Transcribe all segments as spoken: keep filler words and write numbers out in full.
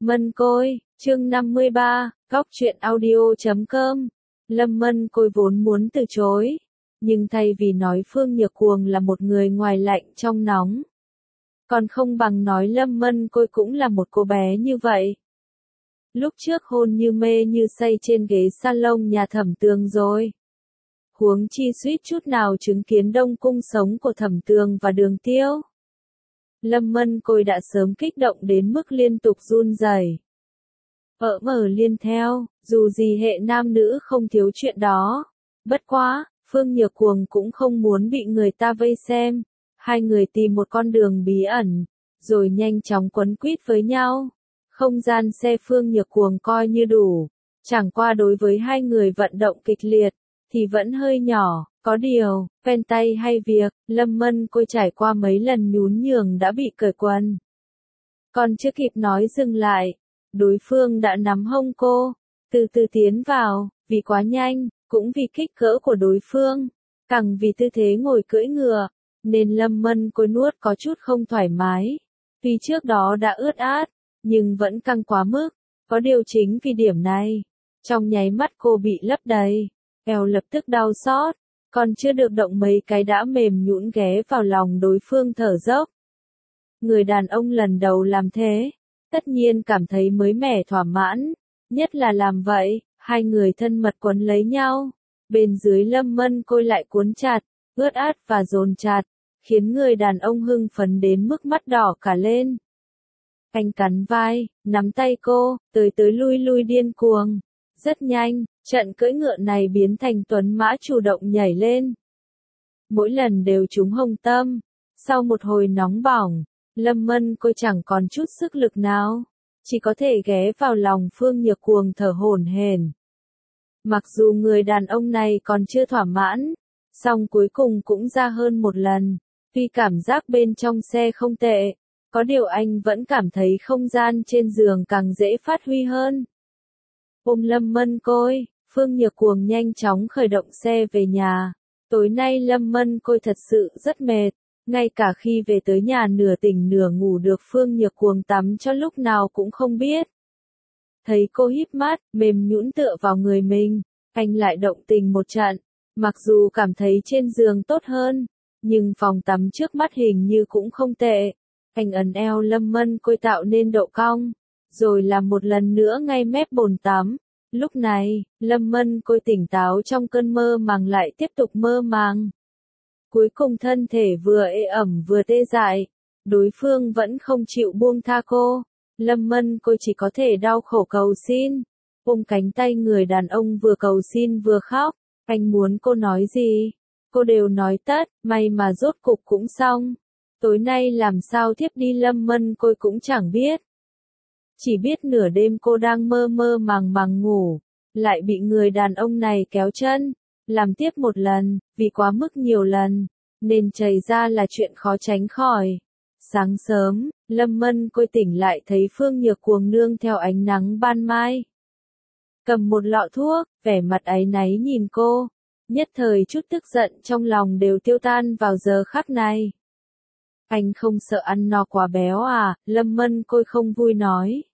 Mân Côi, chương năm mươi ba, góc truyện audio chấm com. Lâm Mân Côi vốn muốn từ chối, nhưng thay vì nói Phương Nhược Cuồng là một người ngoài lạnh trong nóng, còn không bằng nói Lâm Mân Côi cũng là một cô bé như vậy. Lúc trước hôn như mê như say trên ghế salon nhà Thẩm Tường rồi. Huống chi suýt chút nào chứng kiến đông cung sống của Thẩm Tường và Đường Tiêu. Lâm Mân Côi đã sớm kích động đến mức liên tục run rẩy. Ở mở liên theo, dù gì hệ nam nữ không thiếu chuyện đó. Bất quá, Phương Nhược Cuồng cũng không muốn bị người ta vây xem. Hai người tìm một con đường bí ẩn, rồi nhanh chóng quấn quýt với nhau. Không gian xe Phương Nhược Cuồng coi như đủ. Chẳng qua đối với hai người vận động kịch liệt, thì vẫn hơi nhỏ. Có điều, phen tay hay việc, Lâm Mân Côi trải qua mấy lần nhún nhường đã bị cởi quần. Còn chưa kịp nói dừng lại, đối phương đã nắm hông cô, từ từ tiến vào, vì quá nhanh, cũng vì kích cỡ của đối phương, càng vì tư thế ngồi cưỡi ngựa, nên Lâm Mân Côi nuốt có chút không thoải mái. Tuy trước đó đã ướt át, nhưng vẫn căng quá mức, có điều chính vì điểm này, trong nháy mắt cô bị lấp đầy, eo lập tức đau xót. Còn chưa được động mấy cái đã mềm nhũn ghé vào lòng đối phương thở dốc. Người đàn ông lần đầu làm thế, tất nhiên cảm thấy mới mẻ thỏa mãn, nhất là làm vậy, hai người thân mật quấn lấy nhau, bên dưới Lâm Mân Côi lại cuốn chặt, ướt át và dồn chặt, khiến người đàn ông hưng phấn đến mức mắt đỏ cả lên. Anh cắn vai, nắm tay cô, tới tới lui lui điên cuồng. Rất nhanh, trận cưỡi ngựa này biến thành tuấn mã chủ động nhảy lên. Mỗi lần đều trúng hông tâm. Sau một hồi nóng bỏng, Lâm Mân Côi chẳng còn chút sức lực nào, chỉ có thể ghé vào lòng Phương Nhược Cuồng thở hổn hển. Mặc dù người đàn ông này còn chưa thỏa mãn, song cuối cùng cũng ra hơn một lần. Tuy cảm giác bên trong xe không tệ, có điều anh vẫn cảm thấy không gian trên giường càng dễ phát huy hơn. Ôm Lâm Mân Côi, Phương Nhược Cuồng nhanh chóng khởi động xe về nhà. Tối nay Lâm Mân Côi thật sự rất mệt, ngay cả khi về tới nhà nửa tỉnh nửa ngủ được Phương Nhược Cuồng tắm cho lúc nào cũng không biết. Thấy cô híp mắt, mềm nhũn tựa vào người mình, anh lại động tình một trận. Mặc dù cảm thấy trên giường tốt hơn, nhưng phòng tắm trước mắt hình như cũng không tệ. Anh ấn eo Lâm Mân Côi tạo nên độ cong, rồi làm một lần nữa ngay mép bồn tắm. Lúc này, Lâm Mân Côi tỉnh táo trong cơn mơ màng lại tiếp tục mơ màng. Cuối cùng thân thể vừa ê ẩm vừa tê dại, đối phương vẫn không chịu buông tha cô. Lâm Mân Côi chỉ có thể đau khổ cầu xin, ôm cánh tay người đàn ông vừa cầu xin vừa khóc. Anh muốn cô nói gì, cô đều nói tất, may mà rốt cục cũng xong. Tối nay làm sao thiếp đi Lâm Mân Côi cũng chẳng biết. Chỉ biết nửa đêm cô đang mơ mơ màng màng ngủ, lại bị người đàn ông này kéo chân, làm tiếp một lần, vì quá mức nhiều lần, nên chảy ra là chuyện khó tránh khỏi. Sáng sớm, Lâm Mân Côi tỉnh lại thấy Phương Nhược Cuồng nương theo ánh nắng ban mai. Cầm một lọ thuốc, vẻ mặt áy náy nhìn cô, nhất thời chút tức giận trong lòng đều tiêu tan vào giờ khắc này. Anh không sợ ăn no quá béo à, Lâm Mân Côi không vui nói.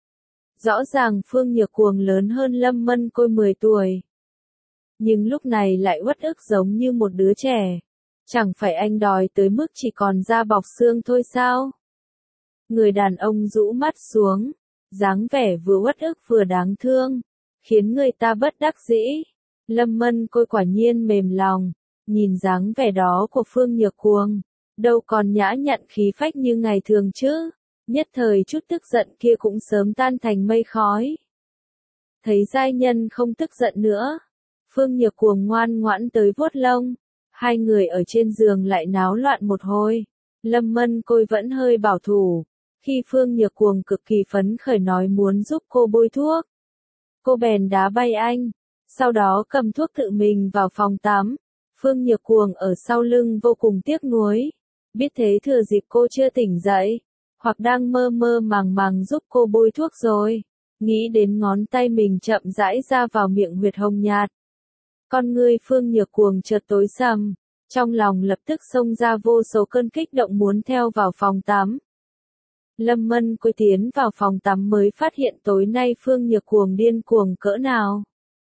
Rõ ràng Phương Nhược Cuồng lớn hơn Lâm Mân Côi mười tuổi. Nhưng lúc này lại uất ức giống như một đứa trẻ. Chẳng phải anh đòi tới mức chỉ còn da bọc xương thôi sao? Người đàn ông rũ mắt xuống, dáng vẻ vừa uất ức vừa đáng thương, khiến người ta bất đắc dĩ. Lâm Mân Côi quả nhiên mềm lòng, nhìn dáng vẻ đó của Phương Nhược Cuồng, đâu còn nhã nhặn khí phách như ngày thường chứ. Nhất thời chút tức giận kia cũng sớm tan thành mây khói. Thấy giai nhân không tức giận nữa, Phương Nhược Cuồng ngoan ngoãn tới vuốt lông. Hai người ở trên giường lại náo loạn một hồi. Lâm Mân Côi vẫn hơi bảo thủ. Khi Phương Nhược Cuồng cực kỳ phấn khởi nói muốn giúp cô bôi thuốc, cô bèn đá bay anh, sau đó cầm thuốc tự mình vào phòng tắm. Phương Nhược Cuồng ở sau lưng vô cùng tiếc nuối, biết thế thừa dịp cô chưa tỉnh dậy, hoặc đang mơ mơ màng màng giúp cô bôi thuốc rồi, nghĩ đến ngón tay mình chậm rãi ra vào miệng huyệt hồng nhạt. Con ngươi Phương Nhược Cuồng chợt tối sầm, trong lòng lập tức xông ra vô số cơn kích động muốn theo vào phòng tắm. Lâm Mân Côi tiến vào phòng tắm mới phát hiện tối nay Phương Nhược Cuồng điên cuồng cỡ nào.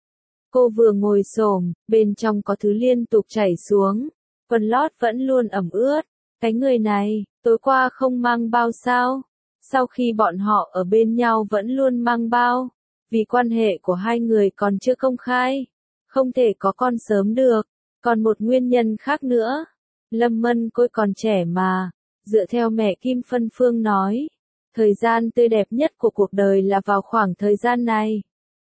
Cô vừa ngồi xổm, bên trong có thứ liên tục chảy xuống, quần lót vẫn luôn ẩm ướt. Cái người này, tối qua không mang bao sao? Sau khi bọn họ ở bên nhau vẫn luôn mang bao, vì quan hệ của hai người còn chưa công khai, không thể có con sớm được. Còn một nguyên nhân khác nữa, Lâm Mân Côi còn trẻ mà, dựa theo mẹ Kim Phân Phương nói, thời gian tươi đẹp nhất của cuộc đời là vào khoảng thời gian này.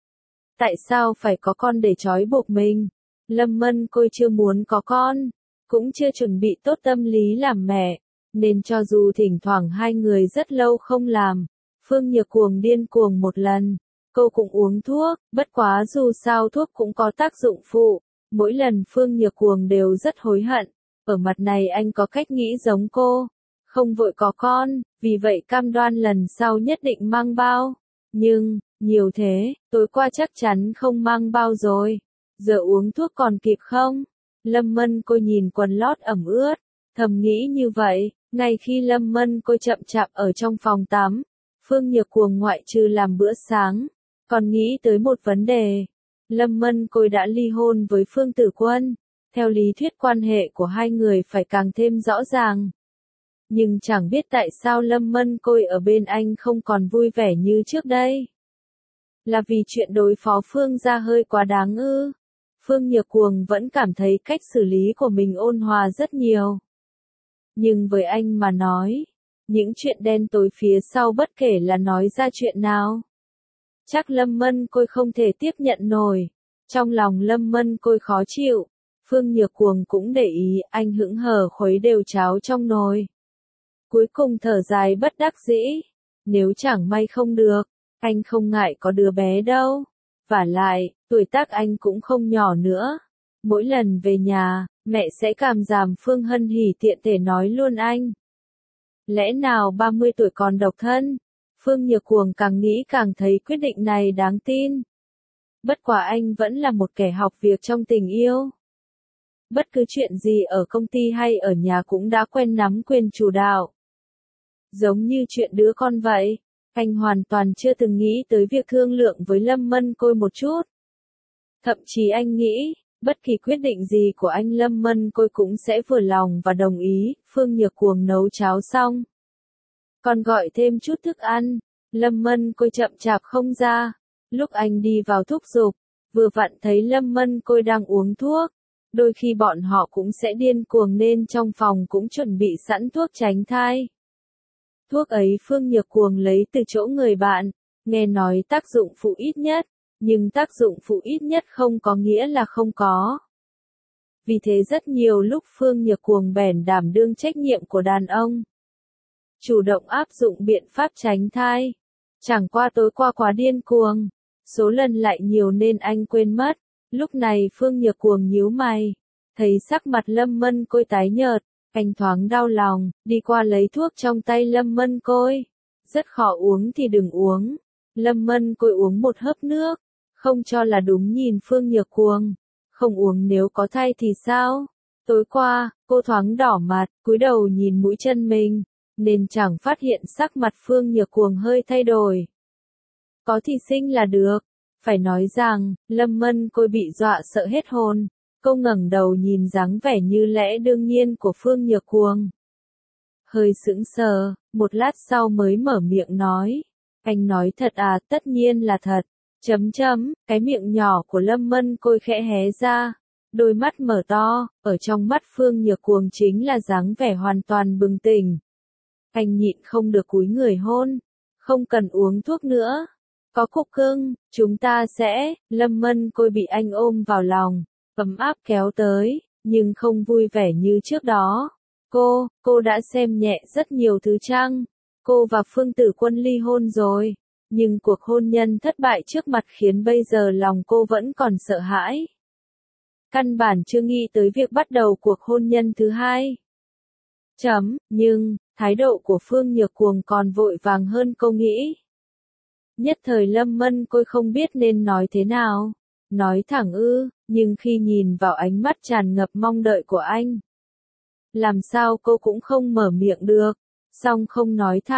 Tại sao phải có con để trói buộc mình? Lâm Mân Côi chưa muốn có con, cũng chưa chuẩn bị tốt tâm lý làm mẹ, nên cho dù thỉnh thoảng hai người rất lâu không làm, Phương Nhược Cuồng điên cuồng một lần, cô cũng uống thuốc, bất quá dù sao thuốc cũng có tác dụng phụ, mỗi lần Phương Nhược Cuồng đều rất hối hận, ở mặt này anh có cách nghĩ giống cô, không vội có con, vì vậy cam đoan lần sau nhất định mang bao, nhưng, nhiều thế, tối qua chắc chắn không mang bao rồi, giờ uống thuốc còn kịp không? Lâm Mân Côi nhìn quần lót ẩm ướt, thầm nghĩ như vậy, ngay khi Lâm Mân Côi chậm chạp ở trong phòng tắm, Phương Nhược Cuồng ngoại trừ làm bữa sáng, còn nghĩ tới một vấn đề. Lâm Mân Côi đã ly hôn với Phương Tử Quân, theo lý thuyết quan hệ của hai người phải càng thêm rõ ràng. Nhưng chẳng biết tại sao Lâm Mân Côi ở bên anh không còn vui vẻ như trước đây. Là vì chuyện đối phó Phương gia hơi quá đáng ư? Phương Nhược Cuồng vẫn cảm thấy cách xử lý của mình ôn hòa rất nhiều. Nhưng với anh mà nói, những chuyện đen tối phía sau bất kể là nói ra chuyện nào, chắc Lâm Mân Côi không thể tiếp nhận nổi. Trong lòng Lâm Mân Côi khó chịu, Phương Nhược Cuồng cũng để ý anh hững hờ khuấy đều cháo trong nồi. Cuối cùng thở dài bất đắc dĩ, nếu chẳng may không được, anh không ngại có đứa bé đâu. Vả lại, tuổi tác anh cũng không nhỏ nữa. Mỗi lần về nhà, mẹ sẽ cảm giảm Phương Hân Hỉ tiện thể nói luôn anh. Lẽ nào ba mươi tuổi còn độc thân? Phương Nhược Cuồng càng nghĩ càng thấy quyết định này đáng tin. Bất quá anh vẫn là một kẻ học việc trong tình yêu. Bất cứ chuyện gì ở công ty hay ở nhà cũng đã quen nắm quyền chủ đạo. Giống như chuyện đứa con vậy, anh hoàn toàn chưa từng nghĩ tới việc thương lượng với Lâm Mân Côi một chút. Thậm chí anh nghĩ, bất kỳ quyết định gì của anh Lâm Mân Côi cũng sẽ vừa lòng và đồng ý. Phương Nhược Cuồng nấu cháo xong, còn gọi thêm chút thức ăn. Lâm Mân Côi chậm chạp không ra. Lúc anh đi vào thúc giục, vừa vặn thấy Lâm Mân Côi đang uống thuốc. Đôi khi bọn họ cũng sẽ điên cuồng nên trong phòng cũng chuẩn bị sẵn thuốc tránh thai. Thuốc ấy Phương Nhược Cuồng lấy từ chỗ người bạn, nghe nói tác dụng phụ ít nhất, nhưng tác dụng phụ ít nhất không có nghĩa là không có. Vì thế rất nhiều lúc Phương Nhược Cuồng bèn đảm đương trách nhiệm của đàn ông, chủ động áp dụng biện pháp tránh thai. Chẳng qua tối qua quá điên cuồng, số lần lại nhiều nên anh quên mất. Lúc này Phương Nhược Cuồng nhíu mày, thấy sắc mặt Lâm Mân Côi tái nhợt, anh thoáng đau lòng, đi qua lấy thuốc trong tay Lâm Mân Côi. Rất khó uống thì đừng uống. Lâm Mân Côi uống một hớp nước, không cho là đúng nhìn Phương Nhược Cuồng. Không uống nếu có thai thì sao? Tối qua, cô thoáng đỏ mặt, cúi đầu nhìn mũi chân mình, nên chẳng phát hiện sắc mặt Phương Nhược Cuồng hơi thay đổi. Có thì sinh là được. Phải nói rằng, Lâm Mân Côi bị dọa sợ hết hồn. Cô ngẩng đầu nhìn dáng vẻ như lẽ đương nhiên của Phương Nhược Cuồng. Hơi sững sờ, một lát sau mới mở miệng nói. Anh nói thật à? Tất nhiên là thật. Chấm chấm, cái miệng nhỏ của Lâm Mân Côi khẽ hé ra. Đôi mắt mở to, ở trong mắt Phương Nhược Cuồng chính là dáng vẻ hoàn toàn bừng tỉnh. Anh nhịn không được cúi người hôn. Không cần uống thuốc nữa. Có cục cưng, chúng ta sẽ. Lâm Mân Côi bị anh ôm vào lòng, ấm áp kéo tới, nhưng không vui vẻ như trước đó. Cô, cô đã xem nhẹ rất nhiều thứ chăng? Cô và Phương Tử Quân ly hôn rồi, nhưng cuộc hôn nhân thất bại trước mặt khiến bây giờ lòng cô vẫn còn sợ hãi. Căn bản chưa nghĩ tới việc bắt đầu cuộc hôn nhân thứ hai. Chấm, nhưng, thái độ của Phương Nhược Cuồng còn vội vàng hơn cô nghĩ. Nhất thời Lâm Mân Côi không biết nên nói thế nào. Nói thẳng ư, nhưng khi nhìn vào ánh mắt tràn ngập mong đợi của anh, làm sao cô cũng không mở miệng được. Song không nói thẳng,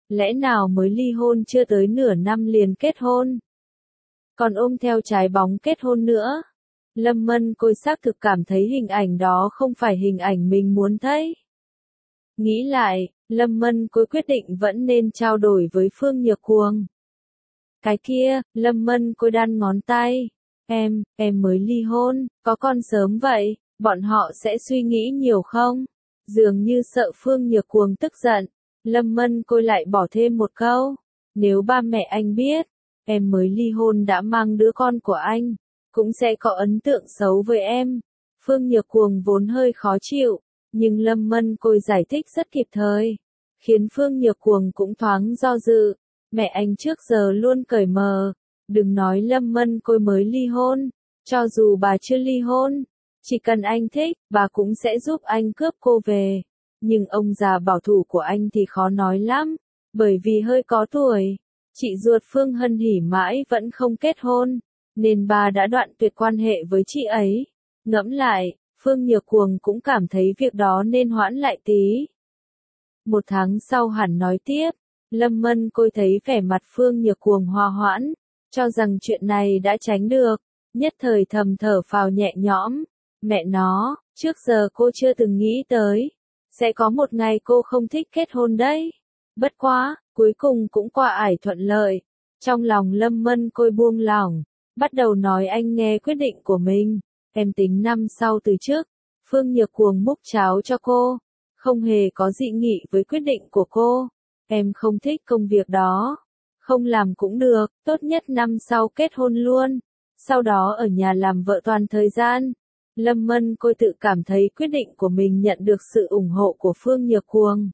lẽ nào mới ly hôn chưa tới nửa năm liền kết hôn? Còn ôm theo trái bóng kết hôn nữa. Lâm Mân Côi xác thực cảm thấy hình ảnh đó không phải hình ảnh mình muốn thấy. Nghĩ lại, Lâm Mân Côi quyết định vẫn nên trao đổi với Phương Nhược Cuồng. Cái kia, Lâm Mân Côi đan ngón tay. Em, em mới ly hôn, có con sớm vậy, bọn họ sẽ suy nghĩ nhiều không? Dường như sợ Phương Nhược Cuồng tức giận, Lâm Mân Côi lại bỏ thêm một câu. Nếu ba mẹ anh biết, em mới ly hôn đã mang đứa con của anh, cũng sẽ có ấn tượng xấu với em. Phương Nhược Cuồng vốn hơi khó chịu, nhưng Lâm Mân Côi giải thích rất kịp thời, khiến Phương Nhược Cuồng cũng thoáng do dự. Mẹ anh trước giờ luôn cởi mở, đừng nói Lâm Mân Côi mới ly hôn, cho dù bà chưa ly hôn, chỉ cần anh thích, bà cũng sẽ giúp anh cướp cô về. Nhưng ông già bảo thủ của anh thì khó nói lắm, bởi vì hơi có tuổi. Chị ruột Phương Hân Hỉ mãi vẫn không kết hôn, nên bà đã đoạn tuyệt quan hệ với chị ấy. Ngẫm lại, Phương Nhược Cuồng cũng cảm thấy việc đó nên hoãn lại tí. Một tháng sau hẳn nói tiếp, Lâm Mân Côi thấy vẻ mặt Phương Nhược Cuồng hòa hoãn, cho rằng chuyện này đã tránh được, nhất thời thầm thở phào nhẹ nhõm. Mẹ nó, trước giờ cô chưa từng nghĩ tới, sẽ có một ngày cô không thích kết hôn đấy. Bất quá, cuối cùng cũng qua ải thuận lợi. Trong lòng Lâm Mân Côi buông lỏng, bắt đầu nói anh nghe quyết định của mình. Em tính năm sau từ trước. Phương Nhược Cuồng múc cháo cho cô, không hề có dị nghị với quyết định của cô. Em không thích công việc đó, không làm cũng được, tốt nhất năm sau kết hôn luôn, sau đó ở nhà làm vợ toàn thời gian. Lâm Mân Côi tự cảm thấy quyết định của mình nhận được sự ủng hộ của Phương Nhược Cuồng.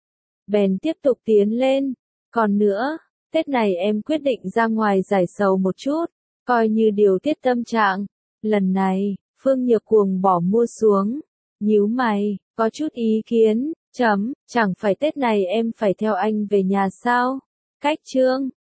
Bèn tiếp tục tiến lên. Còn nữa, Tết này em quyết định ra ngoài giải sầu một chút, coi như điều tiết tâm trạng. Lần này, Phương Nhược Cuồng bỏ mua xuống, nhíu mày, có chút ý kiến, chấm, chẳng phải Tết này em phải theo anh về nhà sao? Cách chương